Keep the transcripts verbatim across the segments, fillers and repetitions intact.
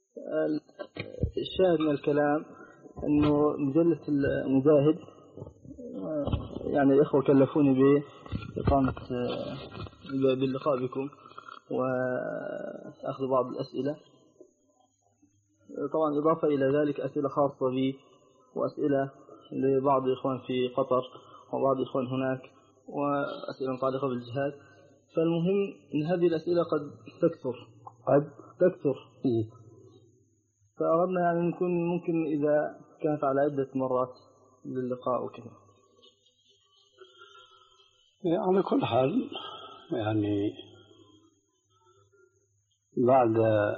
الشاهد من الكلام أنه مجلة المجاهد يعني الإخوة كلفوني بإقامة باللقاء بكم وأخذ بعض الأسئلة، طبعا إضافة إلى ذلك أسئلة خاصة بي وأسئلة لبعض الإخوان في قطر وبعض الإخوان هناك وأسئلة متعلقة بالجهاد. فالمهم أن هذه الأسئلة قد تكثر قد تكثر فأردنا يعني نكون ممكن إذا كانت على عدة مرات للقاء وكذا. على كل حال يعني بعد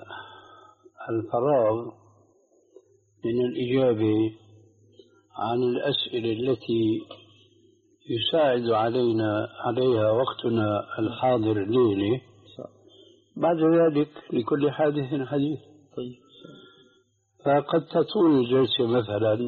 الفراغ من الإجابة عن الأسئلة التي يساعد علينا عليها وقتنا الحاضر الليلة، بعد ذلك لكل حادث حديث. طيب. فقد تطول الجلسة مثلا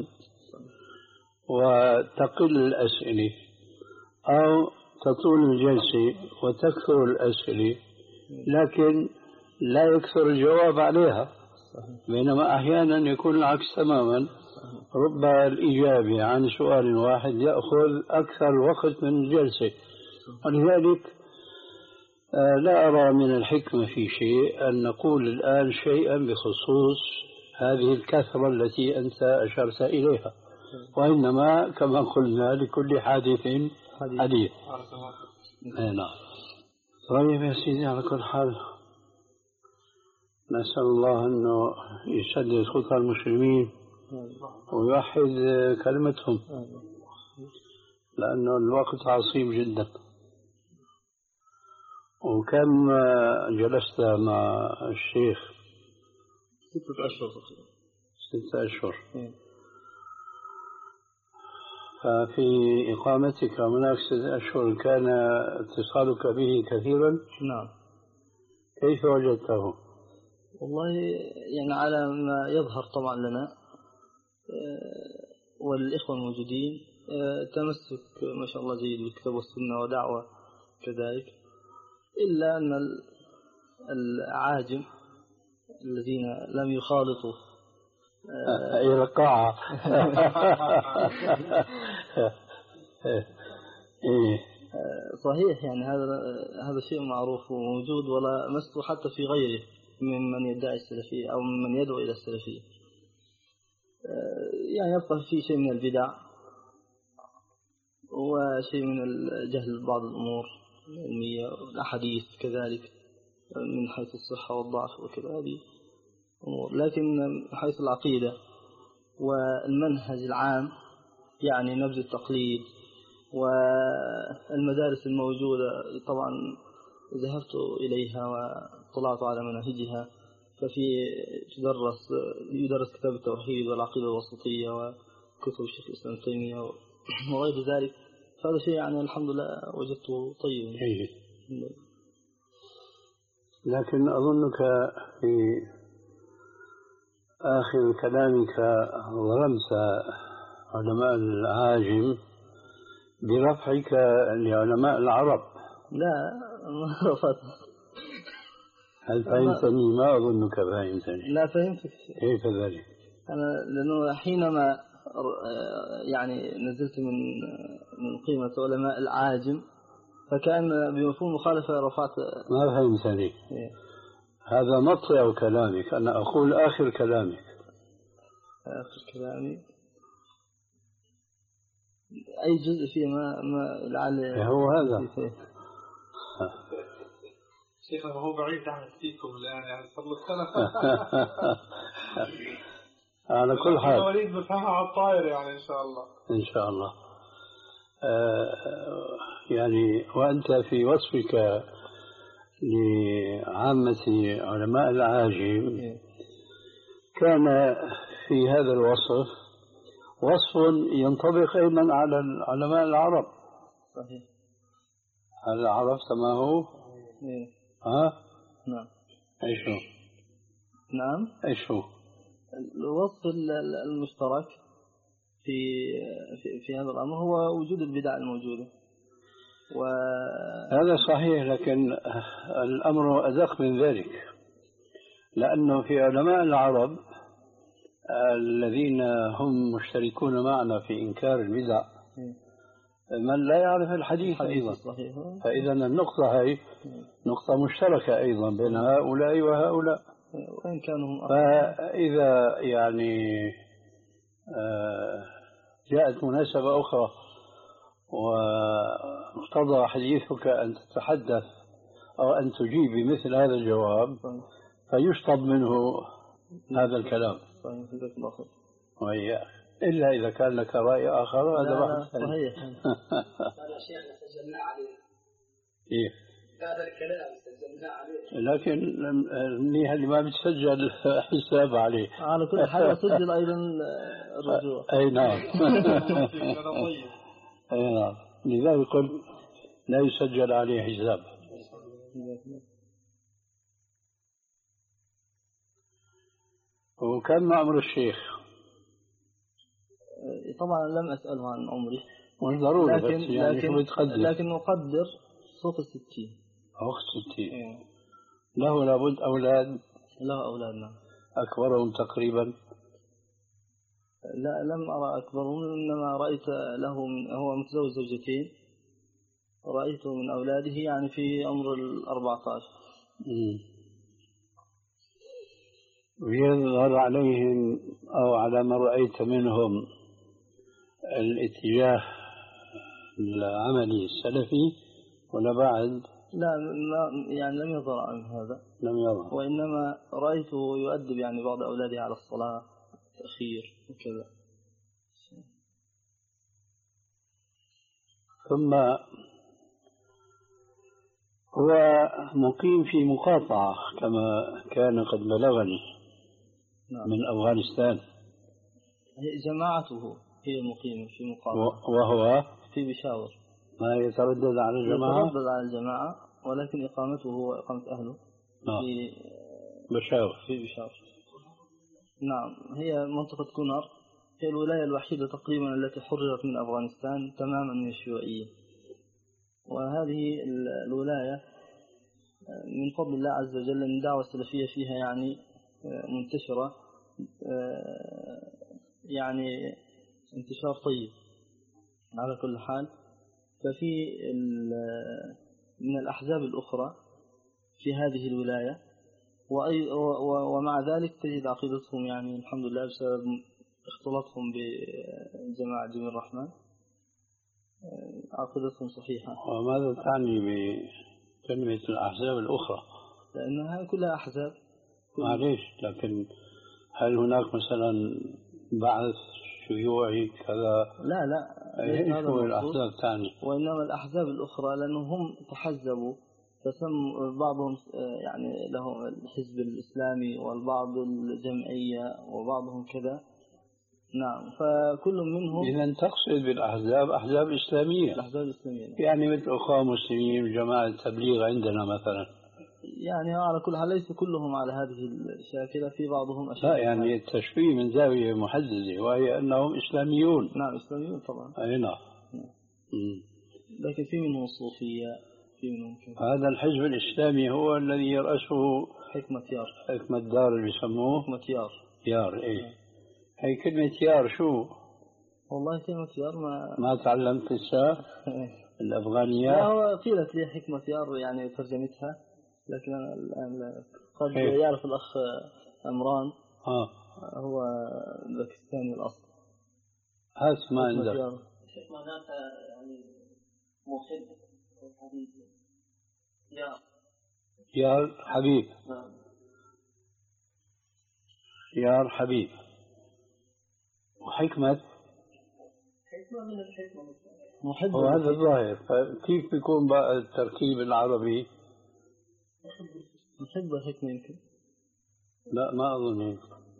وتقل الأسئلة، أو تطول الجلسة وتكثر الأسئلة لكن لا يكثر الجواب عليها، بينما أحيانا يكون العكس تماما، رب الإجابة عن سؤال واحد يأخذ أكثر وقت من الجلسة. ولذلك لا أرى من الحكمة في شيء أن نقول الآن شيئا بخصوص هذه الكثرة التي أنت أشرت إليها، وإنما كما قلنا لكل حادث حديث. نعم. طيب يا سيدي، على كل حال نسأل الله أنه يسدد خطى المسلمين ويوحد كلمتهم، لأنه الوقت عصيب جدا. وكم جلست مع الشيخ؟ ستة أشهر. ستة أشهر. ففي إقامتك هناك ستة أشهر كان اتصالك به كثيرا؟ نعم. كيف وجدته؟ والله يعني على ما يظهر طبعا لنا والإخوة الموجودين تمسك ما شاء الله جيد بالكتاب والسنة ودعوة كذلك، إلا أن العاجم الذين لم يخالطوا أي رقاعة صحيح. يعني هذا هذا شيء معروف وموجود ولا مسه حتى في غيره ممن يدعي السلفية أو ممن يدعو إلى السلفية. يعني يبقى في شيء من البدع وشيء من الجهل بعض الأمور العلمية والأحاديث كذلك من حيث الصحة والضعف وكذا، هذه أمور. لكن من حيث العقيدة والمنهج العام يعني نبذ التقليد والمدارس الموجودة طبعا ذهبت إليها واطلعت على مناهجها، ففي تدرس يدرس كتاب التوحيد والعقيدة الوسطية وكتب الشيخ الإسلام ابن تيمية وغير ذلك. هذا شيء يعني الحمد لله وجدته طيب. لكن أظنك في آخر كلامك ظلمت علماء العاجم برفعك لعلماء العرب. لا ما رفعت. هل فهمتني؟ ما أظنك فهمتني. لا فهمتك. كيف ذلك؟ أنا لأنه حينما يعني نزلت من من قيمة علماء العاجم فكان بمفهوم مخالفة رفعت. ما فهمتني. إيه؟ هذا مطلع كلامك، أنا أقول آخر كلامك. آخر كلامي أي جزء فيه ما ما لعل هو هذا. شيخنا هو بعيد عن فيكم الآن يعني صار له سنة. على كل حال وليد بفهمها على الطائر يعني إن شاء الله. إن شاء الله. آه يعني وأنت في وصفك لعامة علماء العاجم كان في هذا الوصف وصف ينطبق أيضا على علماء العرب. صحيح. هل عرفت ما هو؟ إيه. ها؟ نعم. إيش هو؟ نعم. إيش هو؟ الوصف المشترك في في في هذا الأمر هو وجود البدع الموجودة. و هذا صحيح، لكن الأمر أدق من ذلك، لأنه في علماء العرب الذين هم مشتركون معنا في إنكار البدع من لا يعرف الحديث أيضا. فإذا النقطة هي نقطة مشتركة أيضا بين هؤلاء وهؤلاء وإن كانوا. فإذا يعني جاءت مناسبة أخرى واقتضى حديثك أن تتحدث أو أن تجيب بمثل هذا الجواب فيشطب منه هذا الكلام. وإياك إلا إذا كان لك رأي آخر هذا بحث صحيح. هذا شيخنا سجلنا عليه. إيه هذا الكلام سجلنا عليه. لكن المنيح اللي ما بتسجل حساب عليه. على كل حال سجل أيضا الرجوع. أي نعم. أي نعم. لذلك قلت لا يسجل عليه حساب. وكم عمر الشيخ؟ طبعا لم أسأله عن عمري. مش ضروري لكن بس يعني لكن, شو بتقدر؟ لكن أقدر فوق الستين. فوق الستين. إيه. له لابد أولاد؟ له أولاد نعم. أكبرهم تقريبا؟ لا لم أرى أكبرهم، إنما رأيت له من هو متزوج زوجتين، رأيته من أولاده يعني في عمر الأربعة عشر. ويظهر عليهم أو على ما رأيت منهم الاتجاه العملي السلفي ولا بعد؟ لا يعني لم يظهر عن هذا. لم يظهر. وإنما رأيته يؤدب يعني بعض أولاده على الصلاة تأخير وكذا. ثم هو مقيم في مقاطعة كما كان قد بلغني. نعم. من أفغانستان. جماعته هي المقيمة في مقاطعة. وهو في بشاور. ما يتردد على الجماعة؟ يتردد على الجماعة ولكن إقامته هو إقامة أهله. نعم. في بشاور. في بشاور. نعم. هي منطقة كونر، هي الولاية الوحيدة تقريبا التي حررت من أفغانستان تماما من الشيوعية. وهذه الولاية من فضل الله عز وجل أن الدعوة السلفية فيها يعني منتشرة، يعني انتشار طيب على كل حال. ففي من الأحزاب الأخرى في هذه الولاية، ومع ذلك تجد عقيدتهم يعني الحمد لله بسبب اختلاطهم بجماعة جميع الرحمن عقيدتهم صحيحة. وماذا تعني بكلمة الأحزاب الأخرى؟ لأنها كلها أحزاب. معليش، لكن هل هناك مثلا بعث شيوعي كذا؟ لا لا، ايش هو الأحزاب تعني؟ وإنما الأحزاب الأخرى لأنهم تحزبوا فسم بعضهم يعني لهم الحزب الإسلامي والبعض الجمعية وبعضهم كذا. نعم. فكل منهم. إذا تقصد بالأحزاب أحزاب إسلامية؟ الأحزاب الإسلامية يعني مثل أخوة مسلمين وجماعة التبليغ عندنا مثلا. يعني على كل حال ليس كلهم على هذه الشاكلة، في بعضهم أشد. لا يعني التشبيه من زاوية محددة وهي أنهم إسلاميون. نعم إسلاميون طبعا. أي نعم. لكن في منهم الصوفية، في منهم كذا. هذا الحزب الإسلامي هو الذي يرأسه حكمة يار. حكمة دار اللي يسموه حكمة يار. يار إيه. هي كلمة يار شو؟ والله كلمة يار ما ما تعلمت لسه الأفغانية. لا هو قيلت لي حكمة يار يعني ترجمتها، لكن أنا الآن لا. قد إيه؟ يعرف الأخ أمران. آه. هو باكستاني الأصل. هات ما عندك. حكمة ذاتها يعني محب وحبيب. يار. يار حبيب. نعم. يار حبيب. وحكمة حكمة من الحكمة محب. وهذا الظاهر. فكيف بيكون بقى التركيب العربي؟ محب حكمة يمكن. لا ما أظن هيك.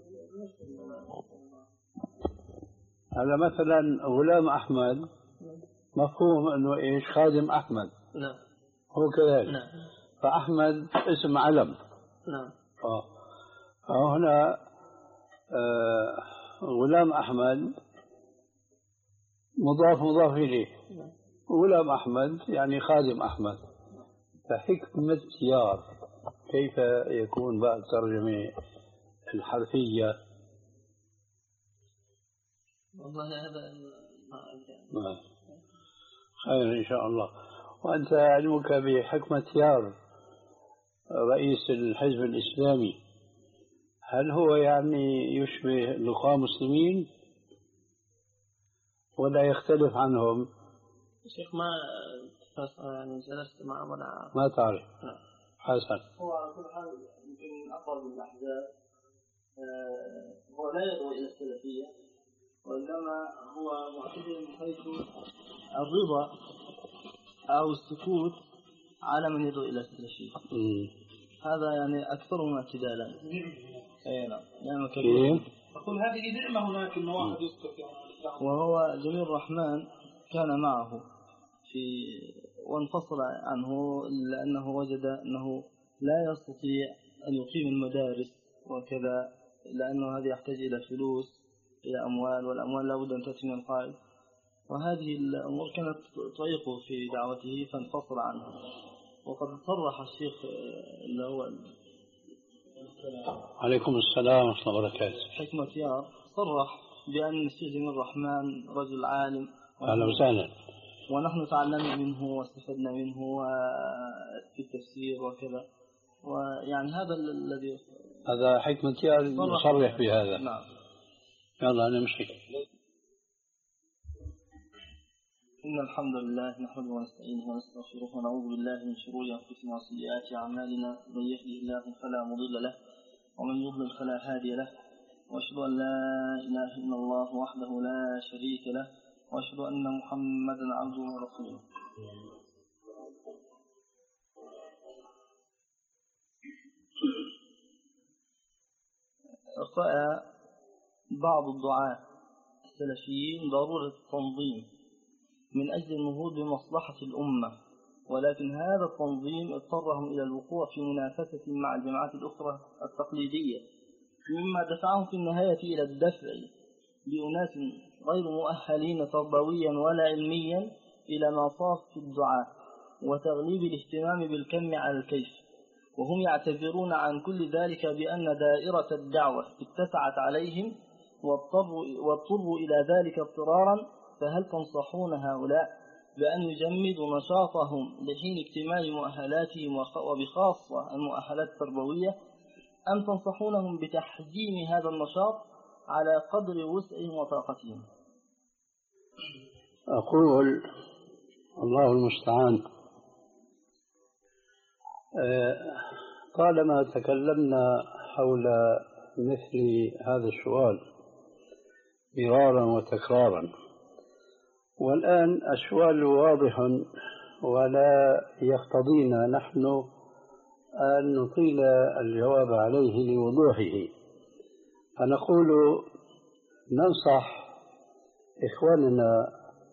هذا مثلا غلام أحمد مفهوم أنه إيش خادم أحمد. نعم. هو كذلك. نعم. فأحمد اسم علم. نعم. آه. فهنا آه غلام أحمد مضاف مضاف إليه. غلام أحمد يعني خادم أحمد. فحكمة يار كيف يكون بعد الترجمة الحرفية؟ والله هذا ما خير إن شاء الله. وأنت علمك بحكمة يار رئيس الحزب الإسلامي، هل هو يعني يشبه الإخوان المسلمين ولا يختلف عنهم؟ شيخ ما يعني جلست معه ولا ما تعرف؟ حسن. هو على كل حال يمكن أقرب الأحزاب. هو لا يدعو إلى السلفية، وإنما هو معتدل من حيث الرضا أو السكوت على من يدعو إلى السلفية. هذا يعني أكثرهم اعتدالا. أي نعم. نعم كبير. أقول هذه نعمة هناك إنه واحد يسكت يعني. وهو جميل الرحمن كان معه في وانفصل عنه لأنه وجد أنه لا يستطيع أن يقيم المدارس وكذا، لأنه هذا يحتاج إلى فلوس، إلى أموال، والأموال لا بد أن تأتي من القائد، وهذه الأمور كانت تعيقه في دعوته فانفصل عنه. وقد صرح الشيخ اللي هو عليكم السلام ورحمة الله وبركاته حكمة يار صرح بأن الشيخ جميل الرحمن رجل عالم، أهلا وسهلا، ونحن تعلمنا منه واستفدنا منه في التفسير وكذا، ويعني هذا الذي هذا حكمة يار يصرح بهذا. نعم. يلا نمشي. إن الحمد لله نحمده ونستعينه ونستغفره ونعوذ بالله من شرور أنفسنا وسيئات أعمالنا، من يهده الله فلا مضل له ومن يضلل فلا هادي له، وأشهد أن لا إله إلا الله وحده لا شريك له، وأشهد أن محمدا عبده ورسوله. رأى بعض الدعاة السلفيين ضرورة التنظيم من أجل النهوض بمصلحة الأمة، ولكن هذا التنظيم اضطرهم إلى الوقوع في منافسة مع الجماعات الأخرى التقليدية، مما دفعهم في النهاية إلى الدفع بأناس غير مؤهلين تربويا ولا علميا إلى مصاف الدعاء وتغليب الاهتمام بالكم على الكيف، وهم يعتذرون عن كل ذلك بأن دائرة الدعوة اتسعت عليهم واضطروا, واضطروا إلى ذلك اضطرارا. فهل تنصحون هؤلاء بأن يجمدوا نشاطهم لحين اكتمال مؤهلاتهم وبخاصة المؤهلات التربوية، أم تنصحونهم بتحجيم هذا النشاط على قدر وسعهم وطاقتهم؟ أقول الله المستعان. طالما تكلمنا حول مثل هذا السؤال مرارا وتكرارا، والآن السؤال واضح ولا يقتضينا نحن أن نطيل الجواب عليه لوضوحه، فنقول ننصح إخواننا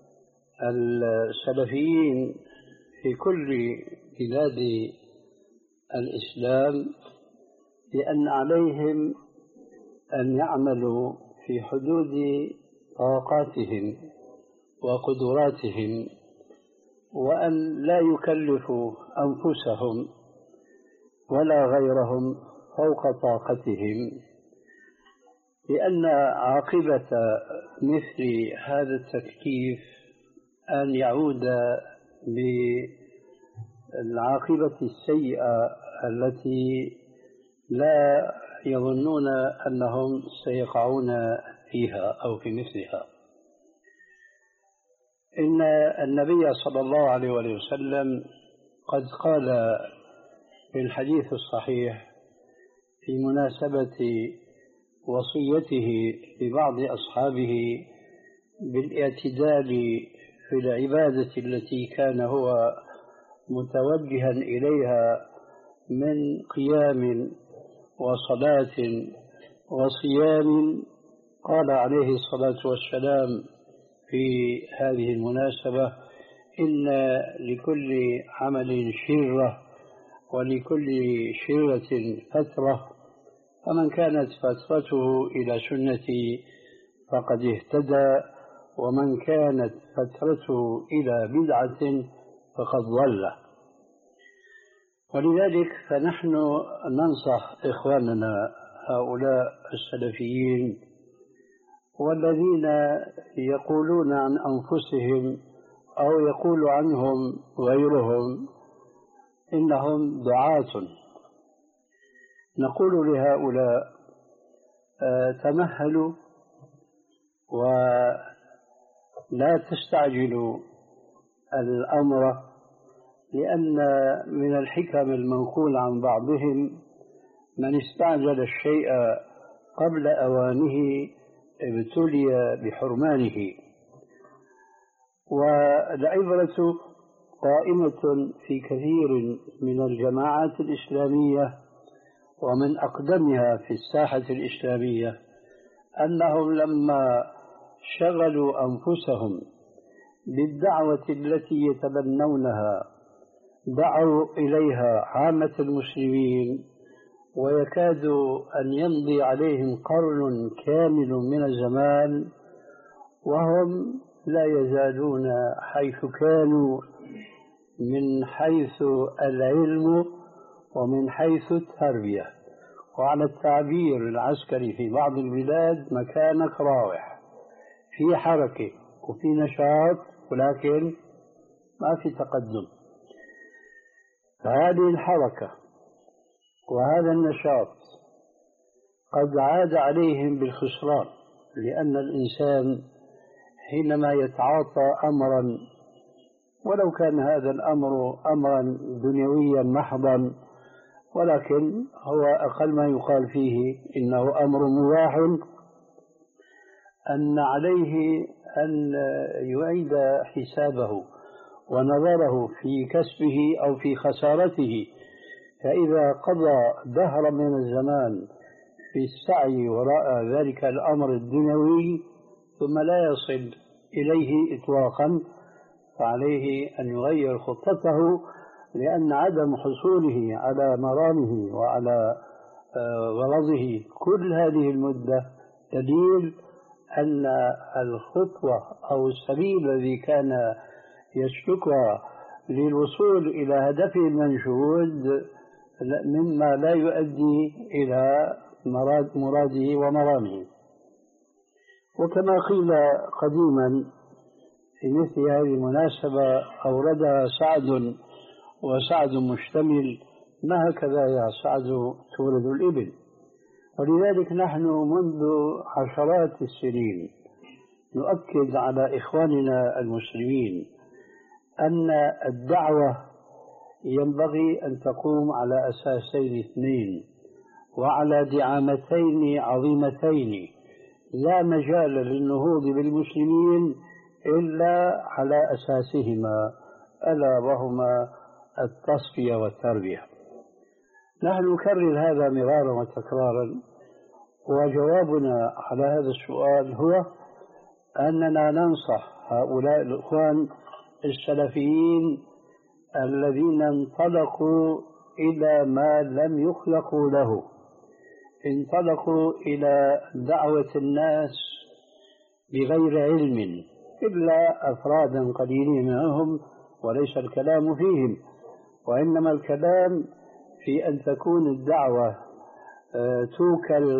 السلفيين في كل بلاد الإسلام بأن عليهم أن يعملوا في حدود طاقاتهم وقدراتهم، وأن لا يكلفوا أنفسهم ولا غيرهم فوق طاقتهم، لأن عاقبة مثل هذا التكليف أن يعود بالعاقبة السيئة التي لا يظنون أنهم سيقعون فيها أو في مثلها. إن النبي صلى الله عليه وسلم قد قال في الحديث الصحيح في مناسبة وصيته لبعض أصحابه بالاعتدال في العبادة التي كان هو متوجها إليها من قيام وصلاة وصيام، قال عليه الصلاة والسلام في هذه المناسبة: إن لكل عمل شرة ولكل شرة فترة، فمن كانت فترته إلى سنتي فقد اهتدى، ومن كانت فترته إلى بدعة فقد ضل. ولذلك فنحن ننصح إخواننا هؤلاء السلفيين والذين يقولون عن أنفسهم أو يقول عنهم غيرهم إنهم دعاة، نقول لهؤلاء تمهلوا ولا تستعجلوا الأمر، لأن من الحكم المنقول عن بعضهم من استعجل الشيء قبل أوانه ابتلي بحرمانه. والعبرة قائمة في كثير من الجماعات الإسلامية ومن أقدمها في الساحة الإسلامية أنهم لما شغلوا أنفسهم بالدعوة التي يتبنونها دعوا إليها عامة المسلمين، ويكاد أن يمضي عليهم قرن كامل من الزمان وهم لا يزالون حيث كانوا من حيث العلم ومن حيث التربية، وعلى التعبير العسكري في بعض البلاد مكانك راوح، في حركة وفي نشاط ولكن ما في تقدم. فهذه الحركة وهذا النشاط قد عاد عليهم بالخسران، لأن الإنسان حينما يتعاطى أمرا ولو كان هذا الأمر أمرا دنيويا محضا ولكن هو أقل ما يقال فيه إنه أمر مباح، أن عليه أن يعيد حسابه ونظره في كسبه أو في خسارته. فإذا قضى دهرا من الزمان في السعي وراء ذلك الأمر الدنيوي ثم لا يصل إليه إطلاقا، فعليه أن يغير خطته، لأن عدم حصوله على مرامه وعلى غرضه كل هذه المدة دليل أن الخطوة أو السبيل الذي كان يسلكها للوصول إلى هدفه المنشود مما لا يؤدي إلى مراد مراده ومرامه. وكما قيل قديما في مثل هذه المناسبة أوردها سعد وسعد مشتمل، ما هكذا يا سعد تولد الإبل. ولذلك نحن منذ عشرات السنين نؤكد على إخواننا المسلمين أن الدعوة ينبغي أن تقوم على أساسين اثنين وعلى دعامتين عظيمتين لا مجال للنهوض بالمسلمين إلا على أساسهما، ألا وهما التصفية والتربية. نحن نكرر هذا مرارا وتكرارا، وجوابنا على هذا السؤال هو أننا ننصح هؤلاء الإخوان السلفيين الذين انطلقوا إلى ما لم يخلقوا له، انطلقوا إلى دعوة الناس بغير علم إلا أفرادا قليلين منهم، وليس الكلام فيهم، وإنما الكلام في أن تكون الدعوة توكل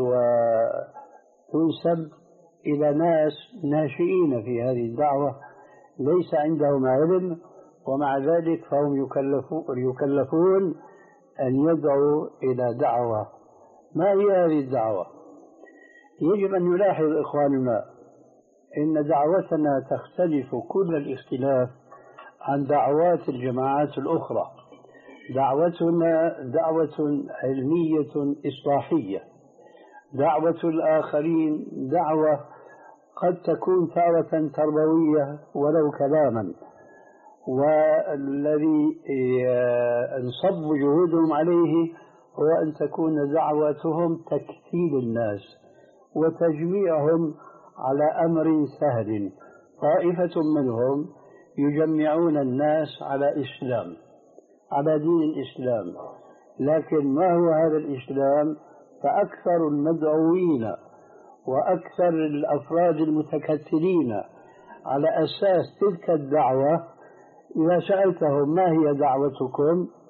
وتنسب إلى ناس ناشئين في هذه الدعوة ليس عندهم علم، ومع ذلك فهم يكلفون أن يدعوا إلى دعوة. ما هي هذه الدعوة؟ يجب أن يلاحظ إخواننا إن دعوتنا تختلف كل الاختلاف عن دعوات الجماعات الأخرى. دعوتنا دعوة علمية إصلاحية، دعوة الآخرين دعوة قد تكون تارة تربوية ولو كلاما، والذي انصب جهودهم عليه هو أن تكون دعوتهم تكتيل الناس وتجميعهم على أمر سهل. طائفة منهم يجمعون الناس على إسلام، على دين الإسلام، لكن ما هو هذا الإسلام؟ فأكثر المدعوين وأكثر الأفراد المتكتلين على أساس تلك الدعوة إذا سألتهم ما هي دعوتكم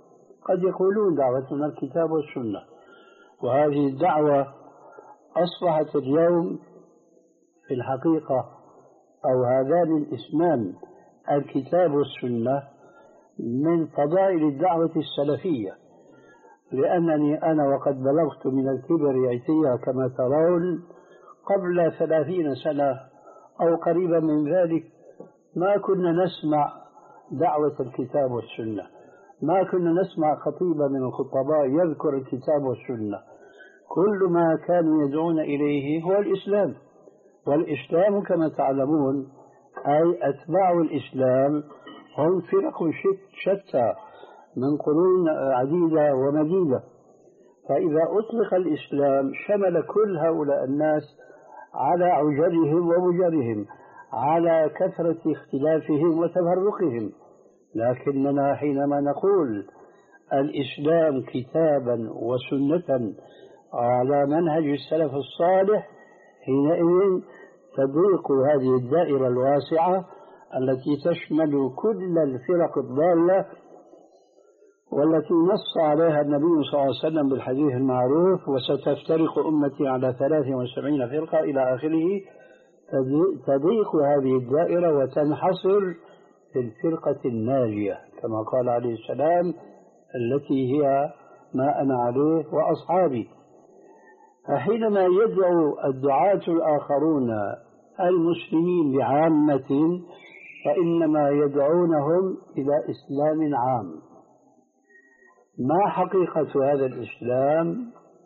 قد يقولون دعوتنا الكتاب والسنة، وهذه الدعوة أصبحت اليوم في الحقيقة أو هذان الاسمان الكتاب والسنة من فضائل الدعوة السلفية، لأنني أنا وقد بلغت من الكبر عتيا كما ترون قبل ثلاثين سنة أو قريبا من ذلك ما كنا نسمع دعوة الكتاب والسنة، ما كنا نسمع خطيبا من الخطباء يذكر الكتاب والسنة. كل ما كانوا يدعون إليه هو الإسلام، والإسلام كما تعلمون أي أتباع الإسلام هم فرق شتى من قرون عديدة ومديدة، فإذا أطلق الإسلام شمل كل هؤلاء الناس على عجرهم ومجرهم، على كثرة اختلافهم وتفرقهم. لكننا حينما نقول الإسلام كتابا وسنة على منهج السلف الصالح، حينئذ تضيق هذه الدائرة الواسعة التي تشمل كل الفرق الضالة والتي نص عليها النبي صلى الله عليه وسلم بالحديث المعروف: وستفترق أمتي على ثلاث وسبعين فرقة إلى آخره. تضيق هذه الدائرة وتنحصر في الفرقة الناجية كما قال عليه السلام التي هي ما أنا عليه وأصحابي. فحينما يدعو الدعاة الآخرون المسلمين بعامة فإنما يدعونهم إلى إسلام عام. ما حقيقة هذا الإسلام؟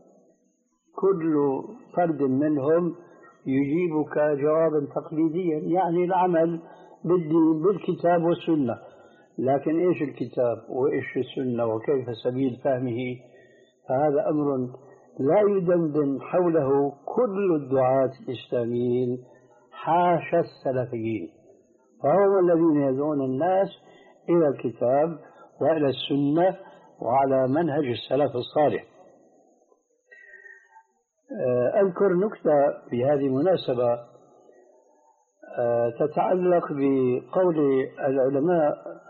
كل فرد منهم يجيبك جوابا تقليديا، يعني العمل بالدين بالكتاب والسنة. لكن إيش الكتاب وإيش السنة وكيف سبيل فهمه؟ فهذا أمر لا يدندن حوله كل الدعاة الإسلاميين حاشا السلفيين، فهم الذين يدعون الناس إلى الكتاب وإلى السنة وعلى منهج السلف الصالح. أذكر نكتة في هذه المناسبة تتعلق بقول العلماء،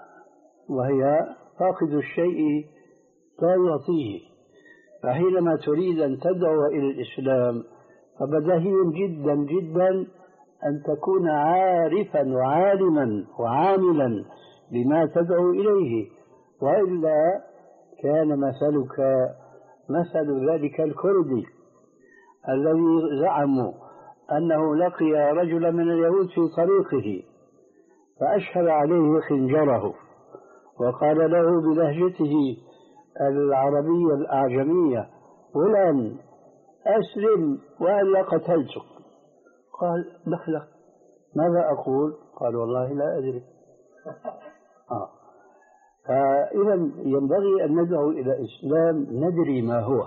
وهي: فاقد الشيء لا يعطيه. فحينما تريد أن تدعو إلى الإسلام فبديهي جدا جدا أن تكون عارفا وعالما وعاملا بما تدعو إليه، وإلا كان مثلك مثل ذلك الكردي الذي زعموا أنه لقي رجلا من اليهود في طريقه فأشهر عليه خنجره وقال له بلهجته العربية الأعجمية: فلان أسلم وإلا قتلتك. قال: دخلك، ماذا أقول؟ قال: والله لا أدري. آه. فإذا ينبغي أن ندعو إلى إسلام ندري ما هو.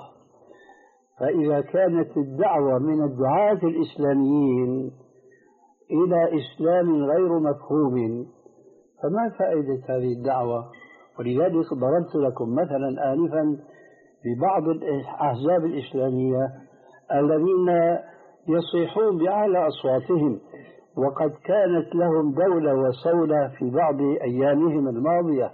فإذا كانت الدعوة من الدعاة الإسلاميين إلى إسلام غير مفهوم فما فائدة هذه الدعوة؟ ولذلك ضربت لكم مثلا آنفا ببعض الأحزاب الإسلامية الذين يصيحون بأعلى أصواتهم، وقد كانت لهم دولة وصولة في بعض أيامهم الماضية،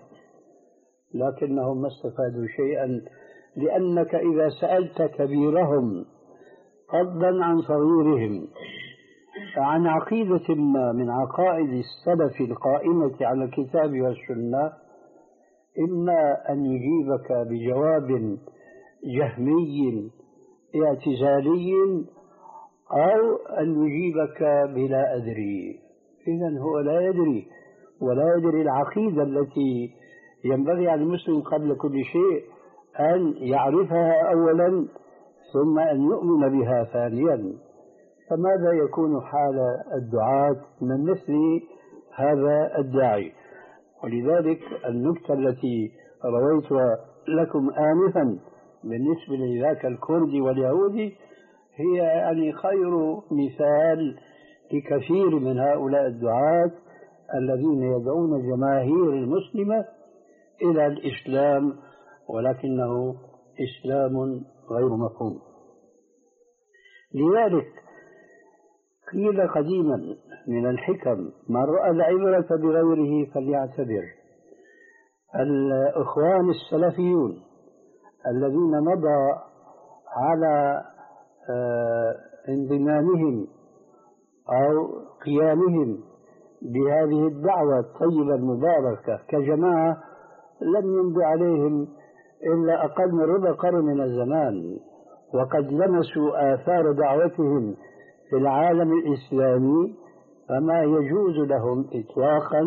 لكنهم ما استفادوا شيئا، لأنك إذا سألت كبيرهم فضلا عن صغيرهم عن عقيدة ما من عقائد السلف القائمة على الكتاب والسنة، إما أن يجيبك بجواب جهمي اعتزالي أو أن يجيبك بلا أدري. إذن هو لا يدري ولا يدري العقيدة التي ينبغي على المسلم قبل كل شيء أن يعرفها أولا ثم أن يؤمن بها ثانيا. فماذا يكون حال الدعاة من مثل هذا الداعي؟ ولذلك النكتة التي رويتها لكم آنفا بالنسبة لذاك الكردي واليهودي هي يعني خير مثال لكثير من هؤلاء الدعاة الذين يدعون الجماهير المسلمة إلى الإسلام ولكنه إسلام غير مفهوم. لذلك قيل قديما من الحكم: من رأى العبرة بغيره فليعتبر. الإخوان السلفيون الذين مضى على انضمامهم أو قيامهم بهذه الدعوة الطيبة المباركة كجماعة لم يمضي عليهم إلا أقل من ربع قرن من الزمان، وقد لمسوا آثار دعوتهم في العالم الإسلامي، فما يجوز لهم إطلاقا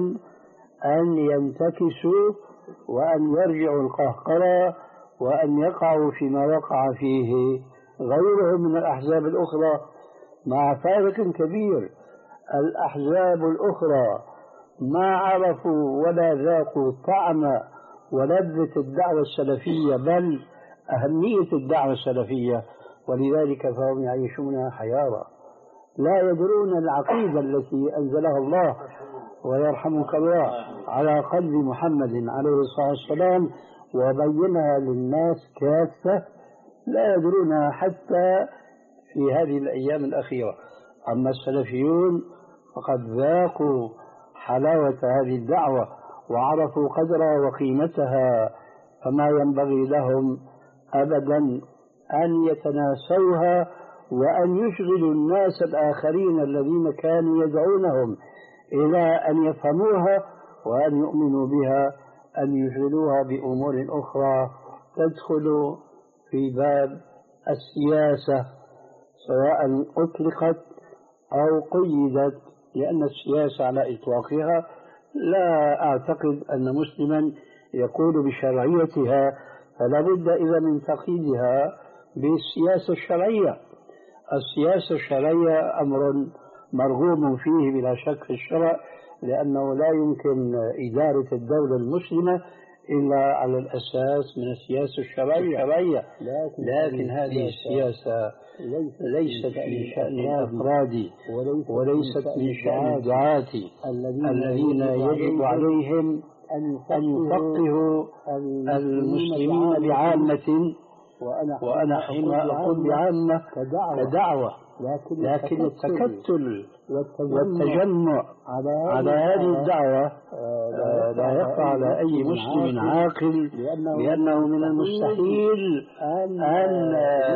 أن ينتكسوا وأن يرجعوا القهقرة وأن يقعوا فيما وقع فيه غيرهم من الأحزاب الأخرى، مع فارق كبير. الأحزاب الأخرى ما عرفوا ولا ذاقوا طعم ولذة الدعوة السلفية بل أهمية الدعوة السلفية، ولذلك فهم يعيشون حيارى لا يدرون العقيدة التي أنزلها الله ويرحمك الله على قلب محمد عليه الصلاة والسلام وبينها للناس كافة، لا يدرونها حتى في هذه الأيام الأخيرة. أما السلفيون فقد ذاقوا حلاوة هذه الدعوة وعرفوا قدرها وقيمتها، فما ينبغي لهم أبدا أن يتناسوها وأن يشغلوا الناس الآخرين الذين كانوا يدعونهم إلى أن يفهموها وأن يؤمنوا بها، أن يشغلوها بأمور أخرى تدخل في باب السياسة سواء أطلقت أو قيدت، لأن السياسة على إطلاقها لا أعتقد أن مسلما يقول بشرعيتها، فلا بد إذا من تقييدها بالسياسة الشرعية. السياسة الشرعية أمر مرغوب فيه بلا شك في الشرع، لأنه لا يمكن إدارة الدولة المسلمة إلا على الأساس من السياسة الشرعية، لكن هذه السياسة ليست من شأن الأفراد وليست من شأن الدعاة الذين يجب عليهم أن يفقهوا المسلمين بعامة، وأنا حين أقول بعامة كدعوة، لكن التكتل والتجمع على هذه الدعوة لا يخفى على أي مسلم عاقل، لأنه من المستحيل أن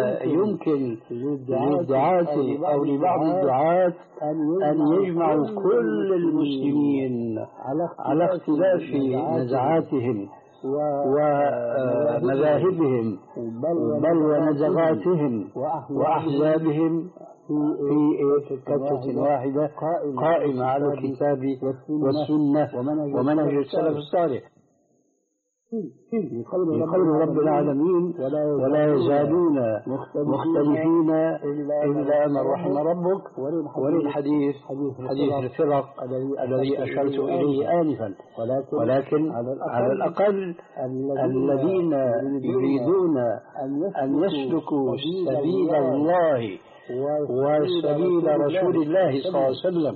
يمكن للدعاة أو لبعض الدعاة أن يجمعوا كل المسلمين على اختلاف نزعاتهم ومذاهبهم بل ونزغاتهم وأحزابهم في كتلة واحدة قائمة على الكتاب والسنة ومنهج السلف الصالح. من قول رب العالمين ولا يزالون مختلفين إلا من رحم ربك، وللحديث حديث الفرق الذي أشرت إليه آنفا، ولكن على الأقل الذين يريدون أن يسلكوا سبيل الله وسبيل رسول الله صلى الله عليه وسلم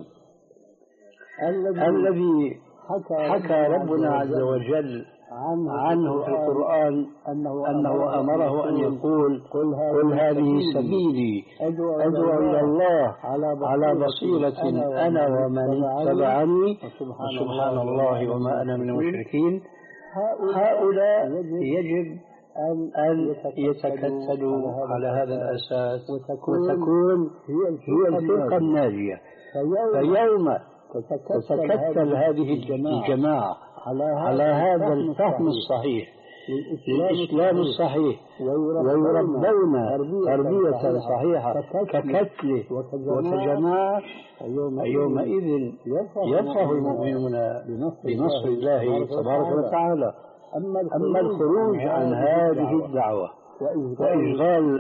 الذي حكى ربنا عز وجل عنه في القرآن أنه أمره أن يقول قل هذه سبيلي أدعو إلى الله على بصيرة أنا ومن اتبعني وسبحان الله وما أنا من المشركين. هؤلاء يجب أن يتكتلوا على هذا الأساس وتكون هي الفرقة الناجية. فيوم تتكتل هذه الجماعة على هذا الفهم الصحيح للإسلام الصحيح ويربون تربية صحيحة ككتل وكجماعة، يومئذ يفرح المؤمنون بنصر الله تبارك وتعالى. أما الخروج عن هذه الدعوة وإشغال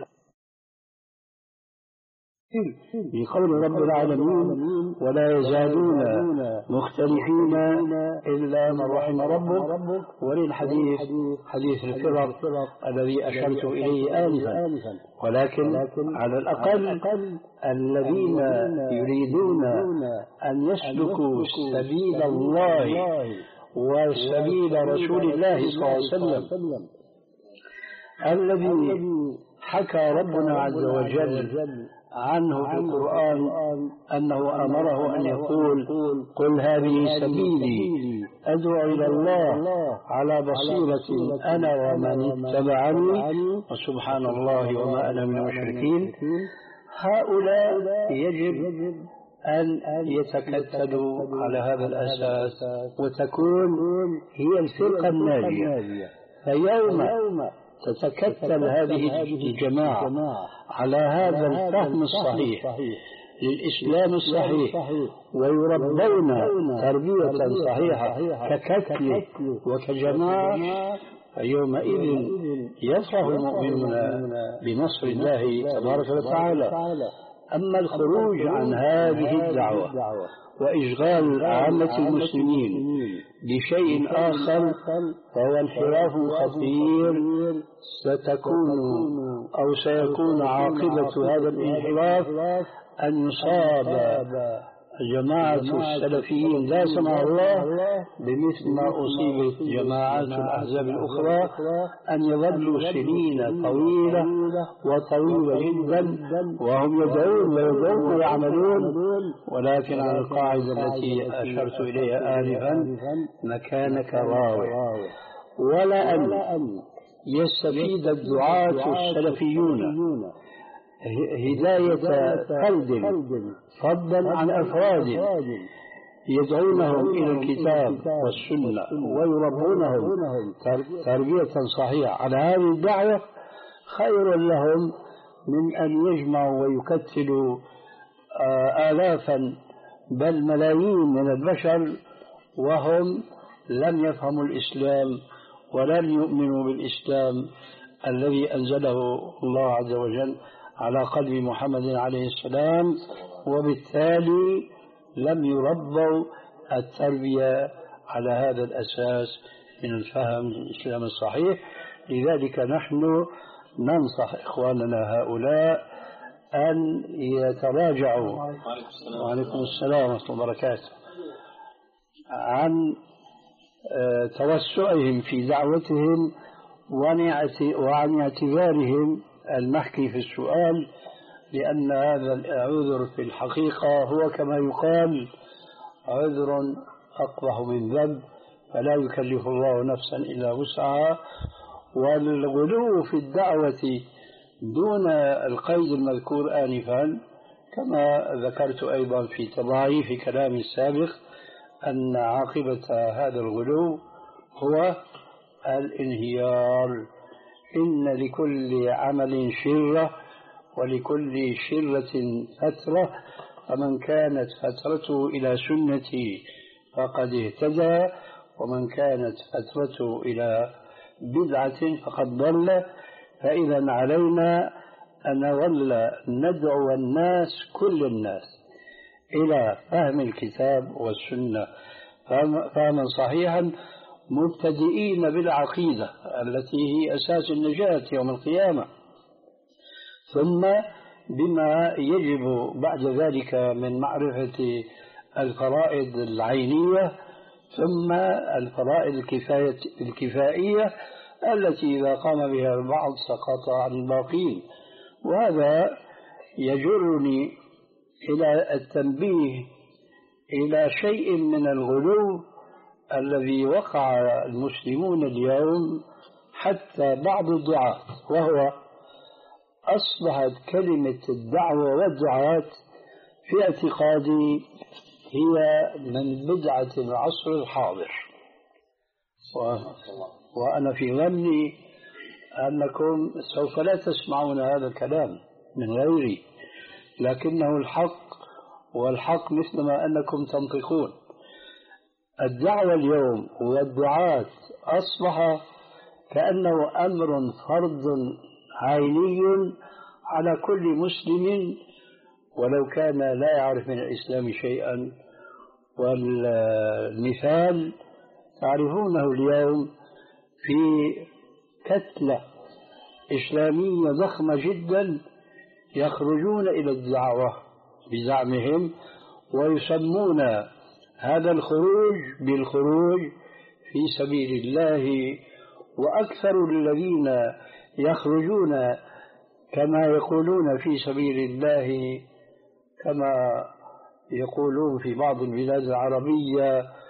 في قول رب العالمين ولا يزالون مختلفين إلا من رحم ربك، وللحديث حديث الفرق الذي أشرت إليه آنفا، ولكن على الأقل الذين يريدون أن يسلكوا سبيل الله وسبيل رسول الله صلى الله عليه وسلم الذي حكى ربنا عز وجل عنه في القرآن أنه أمره أن يقول قل هذه سبيلي أدعو إلى الله على بصيرة أنا ومن اتبعني وسبحان الله وما أنا من المشركين، هؤلاء يجب أن يتكتلوا على هذا الأساس وتكون هي الفرقة الناجية. فيوم تتكتل هذه الجماعة على هذا الفهم الصحيح للإسلام الصحيح ويربون تربية صحيحة ككتل وكجماعة، فيومئذ يفرح المؤمنون بنصر الله تبارك وتعالى. أما الخروج عن هذه الدعوة وإشغال عامة المسلمين بشيء آخر فهو انحراف خطير، ستكون أو سيكون عاقبة هذا الانحراف أن يصاب جماعة السلفيين لا سمح الله بمثل ما أصيبت جماعات الأحزاب الأخرى، أن يظلوا سنين طويلة وطويلة جدا وهم يدعون ويدعون ويعملون، ولكن على القاعدة التي أشرت إليها آنفا مكانك راوي. ولا أن يستفيد الدعاة السلفيون هداية فرد فضلا عن أفراد يدعونهم إلى الكتاب والسنة ويربونهم تربية صحيحة على هذه الدعوة، خير لهم من أن يجمعوا ويكتلوا آلافا بل ملايين من البشر وهم لم يفهموا الإسلام ولم يؤمنوا بالإسلام الذي أنزله الله عز وجل على قلب محمد عليه السلام، وبالتالي لم يربوا التربية على هذا الأساس من الفهم الإسلام الصحيح. لذلك نحن ننصح إخواننا هؤلاء أن يتراجعوا وعليكم السلام ورحمة الله وبركاته عن توسعهم في دعوتهم وعن اعتبارهم المحكي في السؤال، لأن هذا العذر في الحقيقة هو كما يقال عذر أقبح من ذنب، فلا يكلف الله نفسا إلا وسعها. والغلو في الدعوة دون القيد المذكور آنفا كما ذكرت أيضا في تضاعيف كلامي السابق أن عاقبة هذا الغلو هو الانهيار. إن لكل عمل شرة ولكل شرة فترة، فمن كانت فترته إلى سنتي فقد اهتدى، ومن كانت فترته إلى بدعة فقد ضل. فإذا علينا أن نظل ندعو الناس كل الناس إلى فهم الكتاب والسنة فهما صحيحا، مبتدئين بالعقيدة التي هي أساس النجاة يوم القيامة، ثم بما يجب بعد ذلك من معرفة الفرائض العينية، ثم الفرائض الكفاية الكفائية التي إذا قام بها البعض سقط عن الباقين. وهذا يجرني إلى التنبيه إلى شيء من الغلو الذي وقع المسلمون اليوم حتى بعض الدعاة، وهو أصبحت كلمة الدعوة والدعاة في اعتقادي هي من بدعة العصر الحاضر، و... وأنا في ظني أنكم سوف لا تسمعون هذا الكلام من غيري، لكنه الحق، والحق مثلما أنكم تنطقون. الدعوة اليوم والدعاة أصبح كأنه أمر فرض عيني على كل مسلم ولو كان لا يعرف من الإسلام شيئا. والمثال تعرفونه اليوم في كتلة إسلامية ضخمة جدا يخرجون إلى الدعوة بزعمهم ويسمون هذا الخروج بالخروج في سبيل الله، وأكثر الذين يخرجون كما يقولون في سبيل الله كما يقولون في بعض البلاد العربية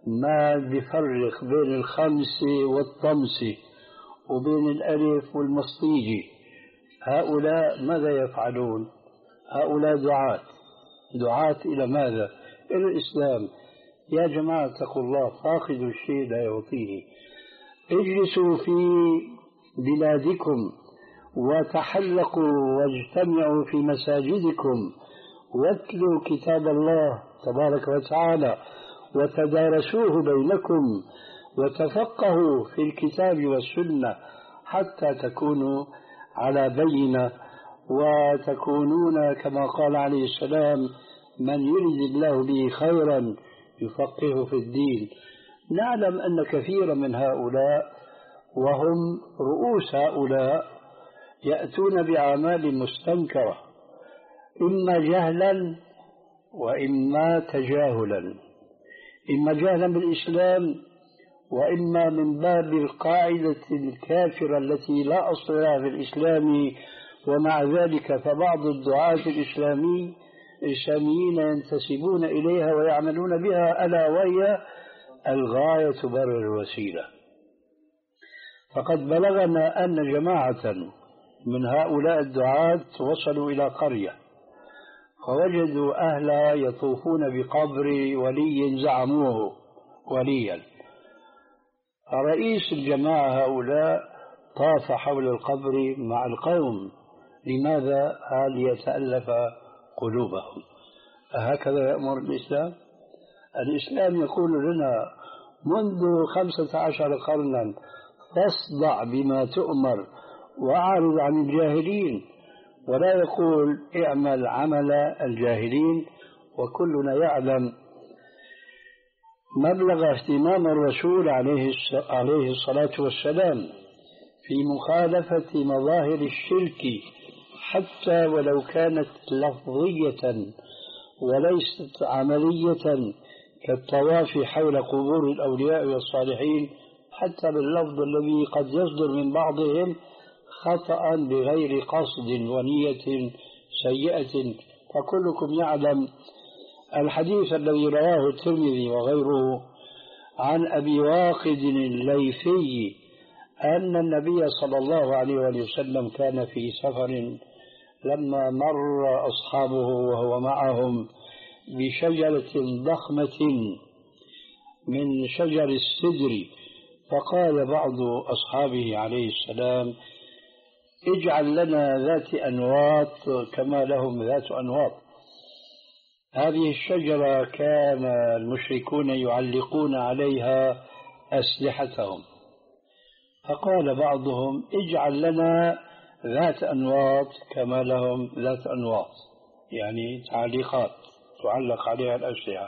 ما بيفرق بين الخمس والطمس وبين الألف والمصطيجي. هؤلاء ماذا يفعلون؟ هؤلاء دعاة دعاة إلى ماذا؟ إلى الإسلام. يا جماعة اتقوا الله، فاقد الشيء لا يعطيه. اجلسوا في بلادكم وتحلقوا واجتمعوا في مساجدكم واتلوا كتاب الله تبارك وتعالى وتدارسوه بينكم وتفقهوا في الكتاب والسنة حتى تكونوا على بينة وتكونون كما قال عليه السلام: من يرد الله به خيرا يفقهه في الدين. نعلم أن كثيرا من هؤلاء وهم رؤوس هؤلاء يأتون بأعمال مستنكرة، إما جهلا وإما تجاهلا، إما جهلا بالإسلام وإما من باب القاعدة الكافرة التي لا أصل لها في الإسلام. ومع ذلك فبعض الدعاة الإسلامي الإسلاميين ينتسبون إليها ويعملون بها، ألا وهي الغاية بر الوسيلة. فقد بلغنا أن جماعة من هؤلاء الدعاة وصلوا إلى قرية فوجدوا أهلها يطوفون بقبر ولي زعموه وليا. رئيس الجماعة هؤلاء طاف حول القبر مع القوم. لماذا؟ هل يتألف قلوبهم. هكذا يأمر الإسلام؟ الإسلام يقول لنا منذ خمسة عشر قرنا: فاصدع بما تؤمر وأعرض عن الجاهلين، ولا يقول اعمل عمل الجاهلين. وكلنا يعلم مبلغ اهتمام الرسول عليه الصلاة والسلام في مخالفة مظاهر الشرك حتى ولو كانت لفظية وليست عملية كالطواف حول قبور الأولياء والصالحين، حتى باللفظ الذي قد يصدر من بعضهم خطأ بغير قصد ونية سيئة. فكلكم يعلم الحديث الذي رواه الترمذي وغيره عن أبي واقد الليثي أن النبي صلى الله عليه وسلم كان في سفر لما مر أصحابه وهو معهم بشجرة ضخمة من شجر السدر، فقال بعض أصحابه عليه السلام: اجعل لنا ذات أنواط كما لهم ذات أنواط. هذه الشجرة كان المشركون يعلقون عليها أسلحتهم، فقال بعضهم: اجعل لنا ذات أنواط كما لهم ذات أنواط، يعني تعليقات تعلق عليها الأسلحة.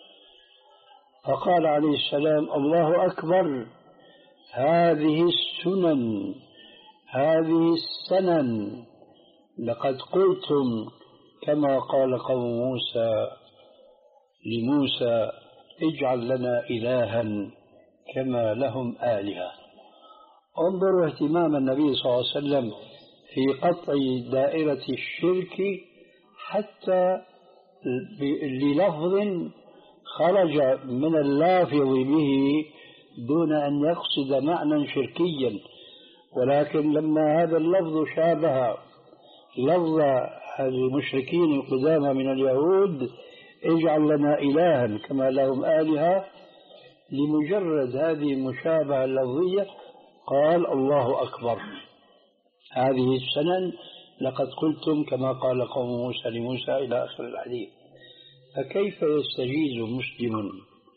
فقال عليه السلام: الله أكبر، هذه السنن هذه السنن، لقد قلتم كما قال قوم موسى لموسى: اجعل لنا إلها كما لهم آلهة. انظروا اهتمام النبي صلى الله عليه وسلم في قطع دائرة الشرك حتى للفظ خرج من اللافظ به دون أن يقصد معنى شركيا، ولكن لما هذا اللفظ شابه لفظ المشركين القدامى من اليهود: اجعل لنا إلها كما لهم آلهة، لمجرد هذه المشابهة اللفظية قال: الله أكبر، هذه السنن، لقد قلتم كما قال قوم موسى لموسى إلى آخر الحديث. فكيف يستجيز مسلم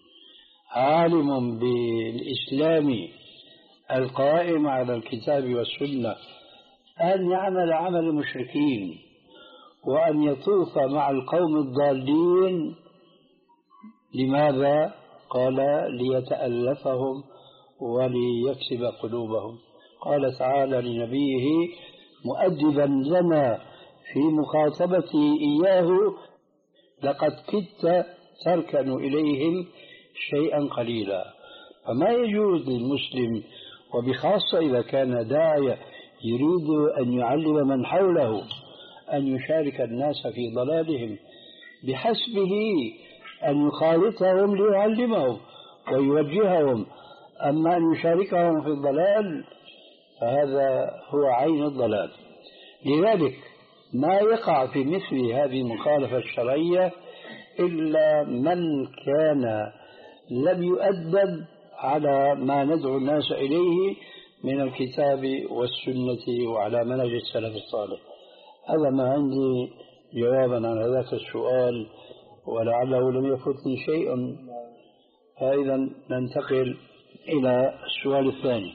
عالم بالإسلام القائم على الكتاب والسنة أن يعمل عمل المشركين وأن يطوف مع القوم الضالين؟ لماذا؟ قال: ليتألفهم وليكسب قلوبهم. قال تعالى لنبيه مؤدبا لنا في مخاطبته إياه: لقد كدت تركن إليهم شيئا قليلا. فما يجوز للمسلم، وبخاصة إذا كان داعية يريد أن يعلم من حوله، أن يشارك الناس في ضلالهم، بحسبه أن يخالطهم ليعلمهم، ويوجههم. أما أن يشاركهم في الضلال فهذا هو عين الضلال. لذلك ما يقع في مثل هذه المخالفة الشرعية إلا من كان لم يؤدب على ما ندعو الناس إليه من الكتاب والسنة وعلى منهج السلف الصالح. هذا ما عندي جوابا عن هذا السؤال، ولعله لم يفوتني شيء، فإذا ننتقل إلى السؤال الثاني.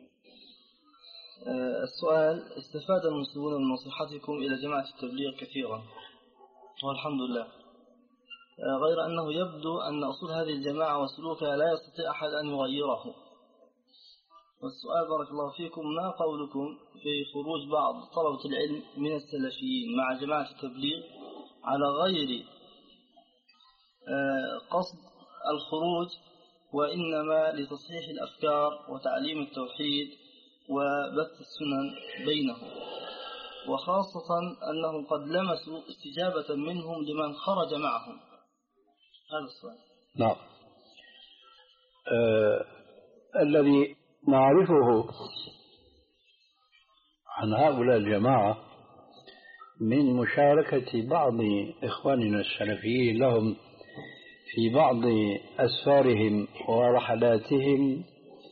السؤال: استفاد المسلمون من نصيحتكم إلى جماعة التبليغ كثيرا والحمد لله، غير أنه يبدو أن أصول هذه الجماعة وسلوكها لا يستطيع أحد أن يغيره. والسؤال بارك الله فيكم: ما قولكم في خروج بعض طلبة العلم من السلفيين مع جماعة التبليغ على غير قصد الخروج، وإنما لتصحيح الأفكار وتعليم التوحيد وبث السنن بينهم، وخاصة أنهم قد لمسوا استجابة منهم لمن خرج معهم؟ هذا السؤال. نعم. آه الذي نعرفه عن هؤلاء الجماعة من مشاركة بعض إخواننا السلفيين لهم في بعض أسفارهم ورحلاتهم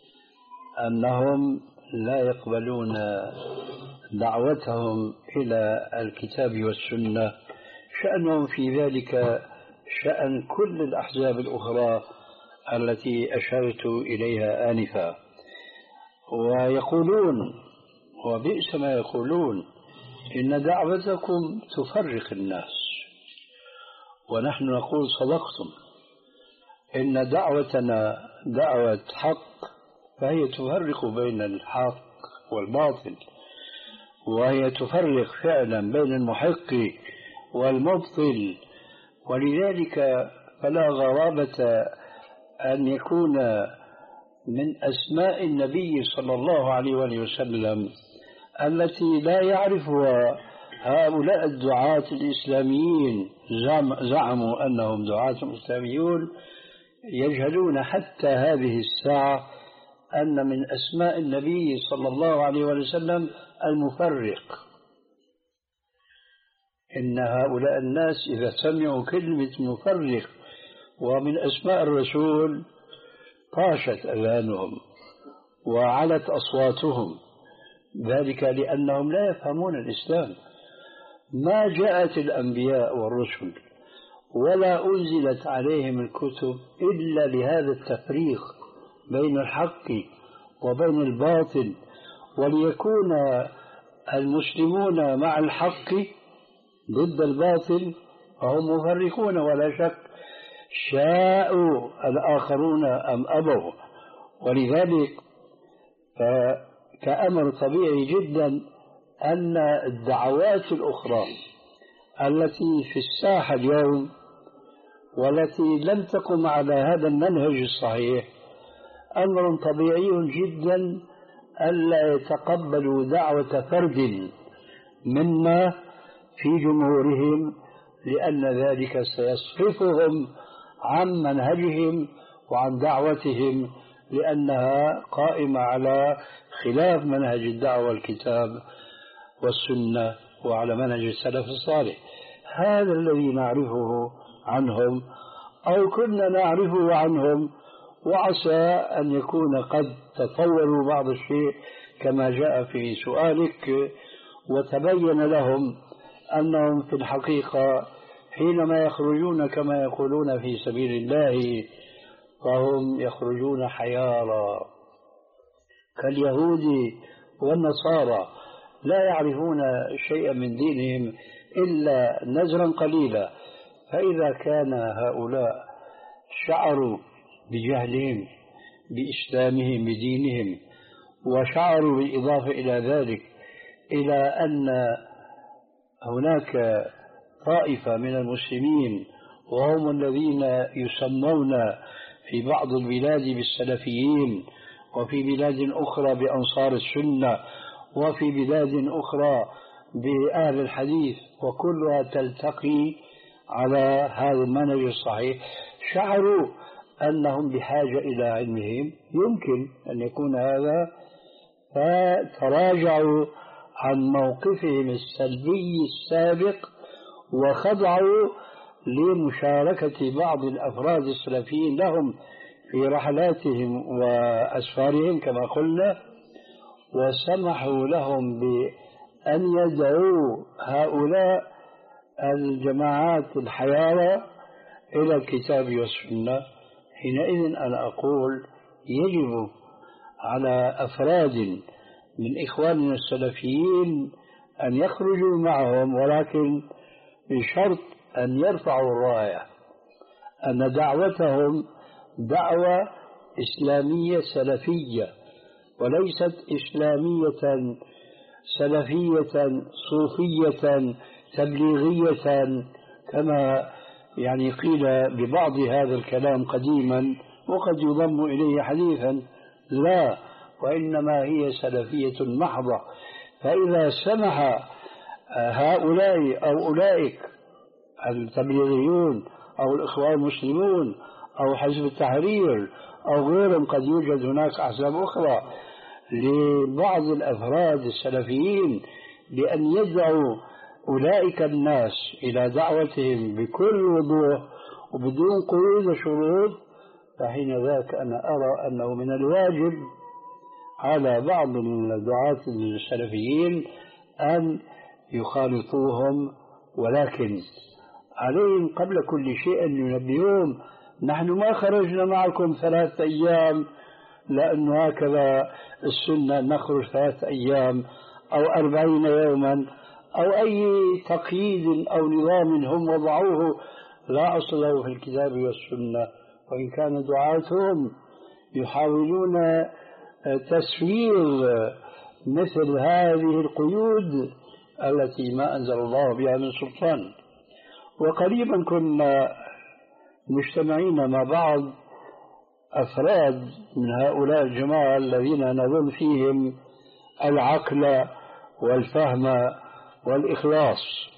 أنهم لا يقبلون دعوتهم إلى الكتاب والسنة. شأنهم في ذلك شأن كل الأحزاب الأخرى التي أشرت إليها آنفا، ويقولون وبئس ما يقولون إن دعوتكم تفرق الناس، ونحن نقول صدقتم، إن دعوتنا دعوة حق، فهي تفرق بين الحق والباطل، وهي تفرق فعلا بين المحق والمبطل. ولذلك فلا غرابة أن يكون من أسماء النبي صلى الله عليه وسلم التي لا يعرفها هؤلاء الدعاة الإسلاميين، زعموا أنهم دعاة إسلاميون، يجهلون حتى هذه الساعة أن من أسماء النبي صلى الله عليه وسلم المفرق. إن هؤلاء الناس إذا سمعوا كلمة مفرق ومن أسماء الرسول طاشت أذانهم وعلت أصواتهم، ذلك لأنهم لا يفهمون الإسلام. ما جاءت الأنبياء والرسل ولا أنزلت عليهم الكتب إلا لهذا التفريق بين الحق وبين الباطل، وليكون المسلمون مع الحق ضد الباطل فهم مفرقون ولا شك، شاءوا الآخرون أم أبوا. ولذلك كأمر طبيعي جدا أن الدعوات الأخرى التي في الساحة اليوم والتي لم تقم على هذا المنهج الصحيح أمر طبيعي جدا ألا يتقبلوا دعوة فرد منا في جمهورهم، لأن ذلك سيصرفهم عن منهجهم وعن دعوتهم، لأنها قائمة على خلاف منهج الدعوة والكتاب والسنة وعلى منهج السلف الصالح. هذا الذي نعرفه عنهم أو كنا نعرفه عنهم، وعسى أن يكون قد تطوروا بعض الشيء كما جاء في سؤالك، وتبين لهم أنهم في الحقيقة حينما يخرجون كما يقولون في سبيل الله فهم يخرجون حيارى كاليهود والنصارى، لا يعرفون شيئا من دينهم إلا نزرا قليلا. فإذا كان هؤلاء شعروا بجهلهم بإسلامهم بدينهم، وشعروا بالإضافة إلى ذلك إلى أن هناك طائفة من المسلمين وهم الذين يسمون في بعض البلاد بالسلفيين، وفي بلاد أخرى بأنصار السنة، وفي بلاد أخرى بأهل الحديث، وكلها تلتقي على هذا المنهج الصحيح، شعروا أنهم بحاجة إلى علمهم، يمكن أن يكون هذا، فتراجعوا عن موقفهم السلبي السابق وخضعوا لمشاركة بعض الأفراد السلفيين لهم في رحلاتهم وأسفارهم كما قلنا، وسمحوا لهم بأن يدعوا هؤلاء الجماعات الحيارى إلى الكتاب والسنة. حينئذ أنا أقول يجب على أفراد من إخواننا السلفيين أن يخرجوا معهم، ولكن بشرط أن يرفعوا الراية أن دعوتهم دعوة إسلامية سلفية، وليست إسلامية سلفية صوفية تبليغية كما يعني قيل ببعض هذا الكلام قديما وقد يضم إليه حديثا. لا، وإنما هي سلفية محضة. فإذا سمح هؤلاء أو أولئك التبليغيون أو الإخوان المسلمون أو حزب التحرير أو غيرهم، قد يوجد هناك أحزاب أخرى، لبعض الأفراد السلفيين بأن يدعوا أولئك الناس إلى دعوتهم بكل وضوح وبدون قيود وشروط، فحين ذاك أنا أرى أنه من الواجب على بعض الدعاة السلفيين أن يخالطوهم، ولكن عليهم قبل كل شيء أن ينبهون: نحن ما خرجنا معكم ثلاثة أيام لأنه هكذا السنة نخرج ثلاثة أيام أو أربعين يوما أو أي تقييد أو نظام هم وضعوه لا أصل له في الكتاب والسنة. وإن كان دعاتهم يحاولون تسوير مثل هذه القيود التي ما أنزل الله بها من سلطان. وقريبا كنا مجتمعين مع بعض أفراد من هؤلاء الجماعة الذين نظن فيهم العقل والفهم والإخلاص،